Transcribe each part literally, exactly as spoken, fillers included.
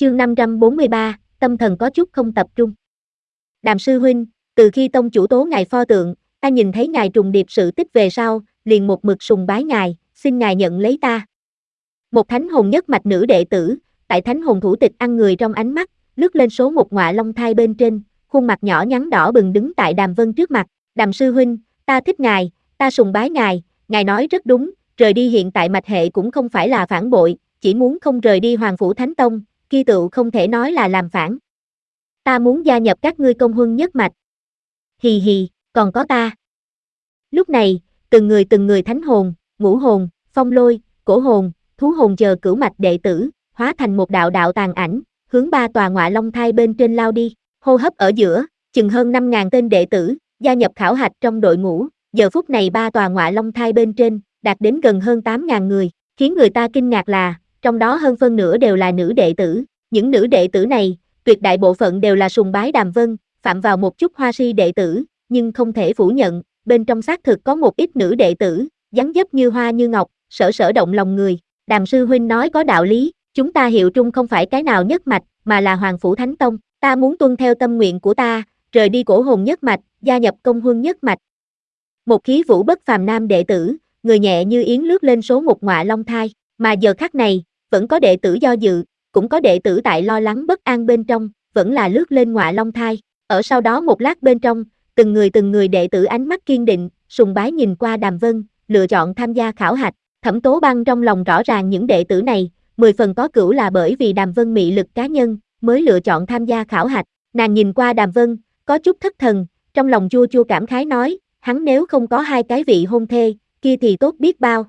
Chương năm trăm bốn mươi ba, tâm thần có chút không tập trung. Đàm sư huynh, từ khi tông chủ tố ngài pho tượng, ta nhìn thấy ngài trùng điệp sự tích về sau, liền một mực sùng bái ngài, xin ngài nhận lấy ta. Một thánh hồn nhất mạch nữ đệ tử, tại thánh hồn thủ tịch ăn người trong ánh mắt, lướt lên số một ngọa long thai bên trên, khuôn mặt nhỏ nhắn đỏ bừng đứng tại Đàm Vân trước mặt. Đàm sư huynh, ta thích ngài, ta sùng bái ngài, ngài nói rất đúng, rời đi hiện tại mạch hệ cũng không phải là phản bội, chỉ muốn không rời đi Hoàng Phủ Thánh Tông, kia tựu không thể nói là làm phản. Ta muốn gia nhập các ngươi công huân nhất mạch. Hì hì, còn có ta. Lúc này, từng người từng người thánh hồn, ngũ hồn, phong lôi, cổ hồn, thú hồn chờ cửu mạch đệ tử, hóa thành một đạo đạo tàn ảnh, hướng ba tòa ngọa long thai bên trên lao đi. Hô hấp ở giữa, chừng hơn năm ngàn tên đệ tử, gia nhập khảo hạch trong đội ngũ. Giờ phút này ba tòa ngọa long thai bên trên, đạt đến gần hơn tám ngàn người, khiến người ta kinh ngạc là, trong đó hơn phân nửa đều là nữ đệ tử. Những nữ đệ tử này, tuyệt đại bộ phận đều là sùng bái Đàm Vân, phạm vào một chút hoa si đệ tử, nhưng không thể phủ nhận, bên trong xác thực có một ít nữ đệ tử, dáng dấp như hoa như ngọc, sở sở động lòng người. Đàm sư huynh nói có đạo lý, chúng ta hiệu trung không phải cái nào nhất mạch, mà là Hoàng Phủ Thánh Tông, ta muốn tuân theo tâm nguyện của ta, rời đi cổ hồn nhất mạch, gia nhập công huân nhất mạch. Một khí vũ bất phàm nam đệ tử, người nhẹ như yến lướt lên số một ngọa long thai, mà giờ khắc này, vẫn có đệ tử do dự, cũng có đệ tử tại lo lắng bất an bên trong, vẫn là lướt lên ngọa long thai. Ở sau đó một lát bên trong, từng người từng người đệ tử ánh mắt kiên định, sùng bái nhìn qua Đàm Vân, lựa chọn tham gia khảo hạch. Thẩm Tố Băng trong lòng rõ ràng những đệ tử này, mười phần có cửu là bởi vì Đàm Vân mị lực cá nhân, mới lựa chọn tham gia khảo hạch. Nàng nhìn qua Đàm Vân, có chút thất thần, trong lòng chua chua cảm khái nói, hắn nếu không có hai cái vị hôn thê, kia thì tốt biết bao.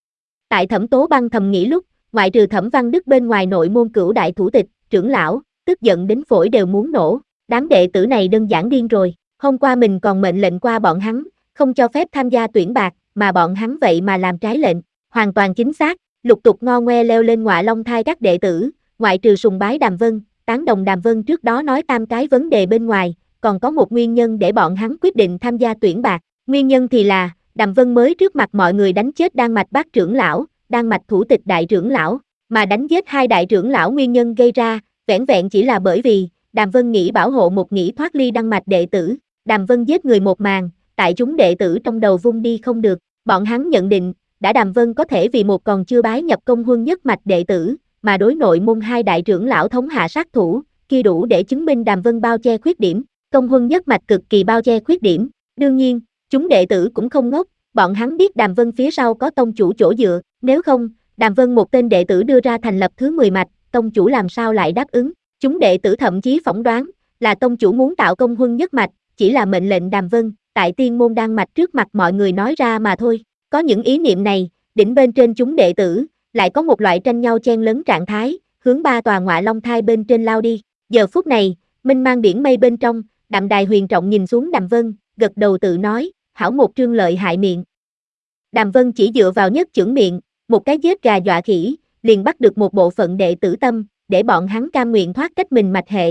Tại Thẩm Tố Băng thầm nghĩ lúc, ngoại trừ Thẩm Văn Đức bên ngoài nội môn cửu đại thủ tịch, trưởng lão, tức giận đến phổi đều muốn nổ, đám đệ tử này đơn giản điên rồi, hôm qua mình còn mệnh lệnh qua bọn hắn, không cho phép tham gia tuyển bạc, mà bọn hắn vậy mà làm trái lệnh, hoàn toàn chính xác, lục tục ngo ngoe leo lên ngọa long thai các đệ tử, ngoại trừ sùng bái Đàm Vân, tán đồng Đàm Vân trước đó nói tam cái vấn đề bên ngoài, còn có một nguyên nhân để bọn hắn quyết định tham gia tuyển bạc, nguyên nhân thì là, Đàm Vân mới trước mặt mọi người đánh chết Đan Mạch Bát trưởng lão, Đan Mạch thủ tịch đại trưởng lão, mà đánh giết hai đại trưởng lão nguyên nhân gây ra, vẻn vẹn chỉ là bởi vì, Đàm Vân nghĩ bảo hộ một nghĩ thoát ly Đan Mạch đệ tử, Đàm Vân giết người một màn, tại chúng đệ tử trong đầu vung đi không được, bọn hắn nhận định, đã Đàm Vân có thể vì một còn chưa bái nhập công huân nhất mạch đệ tử, mà đối nội môn hai đại trưởng lão thống hạ sát thủ, kia đủ để chứng minh Đàm Vân bao che khuyết điểm, công huân nhất mạch cực kỳ bao che khuyết điểm, đương nhiên, chúng đệ tử cũng không ngốc, bọn hắn biết Đàm Vân phía sau có tông chủ chỗ dựa, nếu không, Đàm Vân một tên đệ tử đưa ra thành lập thứ mười mạch, tông chủ làm sao lại đáp ứng, chúng đệ tử thậm chí phỏng đoán, là tông chủ muốn tạo công huân nhất mạch, chỉ là mệnh lệnh Đàm Vân, tại tiên môn Đan Mạch trước mặt mọi người nói ra mà thôi, có những ý niệm này, đỉnh bên trên chúng đệ tử, lại có một loại tranh nhau chen lấn trạng thái, hướng ba tòa ngọa long thai bên trên lao đi, giờ phút này, mênh mang biển mây bên trong, Đạm Đài huyền trọng nhìn xuống Đàm Vân, gật đầu tự nói, hảo một trương lợi hại miệng. Đàm Vân chỉ dựa vào nhất chưởng miệng, một cái giết gà dọa khỉ, liền bắt được một bộ phận đệ tử tâm, để bọn hắn cam nguyện thoát cách mình mạch hệ.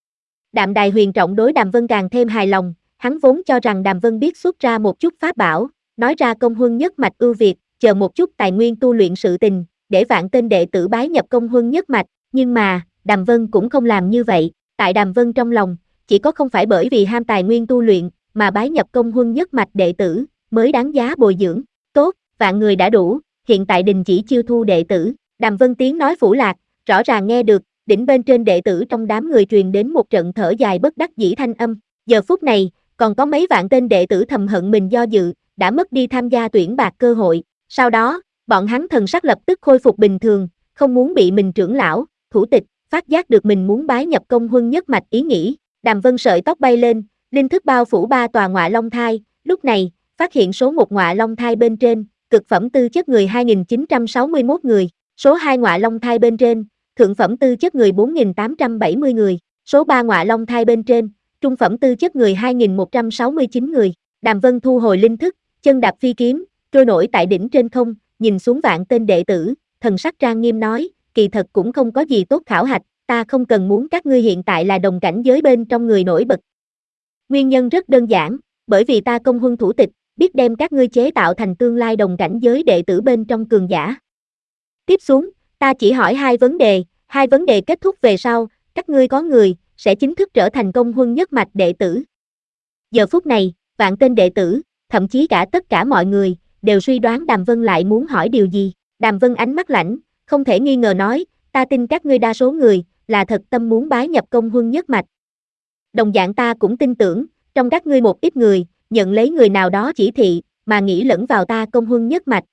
Đạm Đài huyền trọng đối Đàm Vân càng thêm hài lòng, hắn vốn cho rằng Đàm Vân biết xuất ra một chút pháp bảo, nói ra công huân nhất mạch ưu việt, chờ một chút tài nguyên tu luyện sự tình, để vạn tên đệ tử bái nhập công huân nhất mạch, nhưng mà, Đàm Vân cũng không làm như vậy, tại Đàm Vân trong lòng, chỉ có không phải bởi vì ham tài nguyên tu luyện, mà bái nhập công huân nhất mạch đệ tử, mới đáng giá bồi dưỡng, tốt, vạn người đã đủ, hiện tại đình chỉ chiêu thu đệ tử, Đàm Vân tiếng nói phủ lạc, rõ ràng nghe được, đỉnh bên trên đệ tử trong đám người truyền đến một trận thở dài bất đắc dĩ thanh âm, giờ phút này, còn có mấy vạn tên đệ tử thầm hận mình do dự, đã mất đi tham gia tuyển bạc cơ hội, sau đó, bọn hắn thần sắc lập tức khôi phục bình thường, không muốn bị mình trưởng lão, thủ tịch, phát giác được mình muốn bái nhập công huân nhất mạch ý nghĩ, Đàm Vân sợi tóc bay lên, linh thức bao phủ ba tòa ngọa long thai, lúc này, phát hiện số một ngọa long thai bên trên, cực phẩm tư chất người hai nghìn chín trăm sáu mươi mốt người, số hai ngọa long thai bên trên, thượng phẩm tư chất người bốn nghìn tám trăm bảy mươi người, số ba ngọa long thai bên trên, trung phẩm tư chất người hai nghìn một trăm sáu mươi chín người, Đàm Vân thu hồi linh thức, chân đạp phi kiếm, trôi nổi tại đỉnh trên không, nhìn xuống vạn tên đệ tử, thần sắc trang nghiêm nói, kỳ thật cũng không có gì tốt khảo hạch, ta không cần muốn các ngươi hiện tại là đồng cảnh giới bên trong người nổi bật. Nguyên nhân rất đơn giản, bởi vì ta công huân thủ tịch, biết đem các ngươi chế tạo thành tương lai đồng cảnh giới đệ tử bên trong cường giả. Tiếp xuống, ta chỉ hỏi hai vấn đề, Hai vấn đề kết thúc về sau, các ngươi có người, sẽ chính thức trở thành công huân nhất mạch đệ tử. Giờ phút này, vạn tên đệ tử, thậm chí cả tất cả mọi người, đều suy đoán Đàm Vân lại muốn hỏi điều gì. Đàm Vân ánh mắt lạnh, không thể nghi ngờ nói, ta tin các ngươi đa số người, là thật tâm muốn bái nhập công huân nhất mạch. Đồng dạng ta cũng tin tưởng, trong các ngươi một ít người, nhận lấy người nào đó chỉ thị, mà nghĩ lẫn vào ta công huân nhất mạch.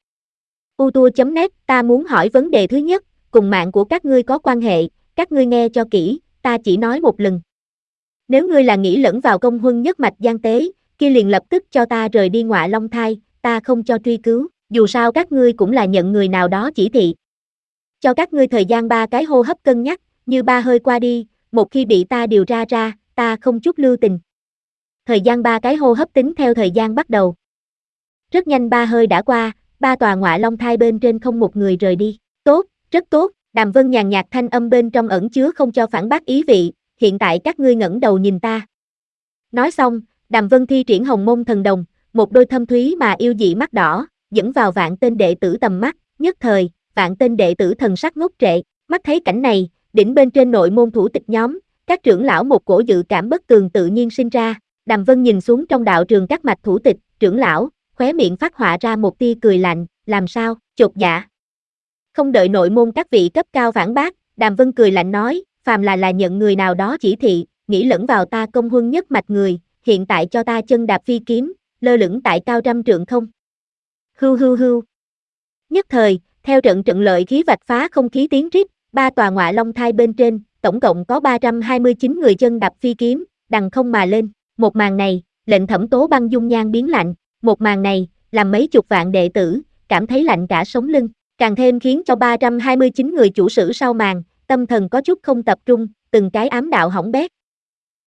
utua.net, ta muốn hỏi vấn đề thứ nhất, cùng mạng của các ngươi có quan hệ, các ngươi nghe cho kỹ, ta chỉ nói một lần. Nếu ngươi là nghĩ lẫn vào công huân nhất mạch gian tế, kia liền lập tức cho ta rời đi Ngọa Long Thai, ta không cho truy cứu, dù sao các ngươi cũng là nhận người nào đó chỉ thị. Cho các ngươi thời gian ba cái hô hấp cân nhắc, như ba hơi qua đi, một khi bị ta điều ra ra, ta không chút lưu tình. Thời gian ba cái hô hấp tính theo thời gian bắt đầu. Rất nhanh ba hơi đã qua, ba tòa Ngọa Long Thai bên trên không một người rời đi. Tốt, rất tốt, Đàm Vân nhàn nhạt thanh âm bên trong ẩn chứa không cho phản bác ý vị, hiện tại các ngươi ngẩng đầu nhìn ta. Nói xong, Đàm Vân thi triển Hồng Môn Thần Đồng, một đôi thâm thúy mà yêu dị mắt đỏ, dẫn vào vạn tên đệ tử tầm mắt, nhất thời, vạn tên đệ tử thần sắc ngốc trệ, mắt thấy cảnh này, đỉnh bên trên nội môn thủ tịch nhóm, các trưởng lão một cổ dự cảm bất tường tự nhiên sinh ra. Đàm Vân nhìn xuống trong đạo trường các mạch thủ tịch, trưởng lão, khóe miệng phát họa ra một tia cười lạnh, làm sao, chột dạ. Không đợi nội môn các vị cấp cao phản bác, Đàm Vân cười lạnh nói, phàm là là nhận người nào đó chỉ thị, nghĩ lẫn vào ta công huân nhất mạch người, hiện tại cho ta chân đạp phi kiếm, lơ lửng tại cao trăm trượng không. Hưu hưu hưu. Nhất thời, theo trận trận lợi khí vạch phá không khí tiếng rít, ba tòa Ngọa Long Thai bên trên, tổng cộng có ba trăm hai mươi chín người chân đạp phi kiếm, đằng không mà lên. Một màn này, lệnh Thẩm Tố Băng dung nhan biến lạnh, một màn này, làm mấy chục vạn đệ tử, cảm thấy lạnh cả sống lưng, càng thêm khiến cho ba trăm hai mươi chín người chủ sử sau màn, tâm thần có chút không tập trung, từng cái ám đạo hỏng bét.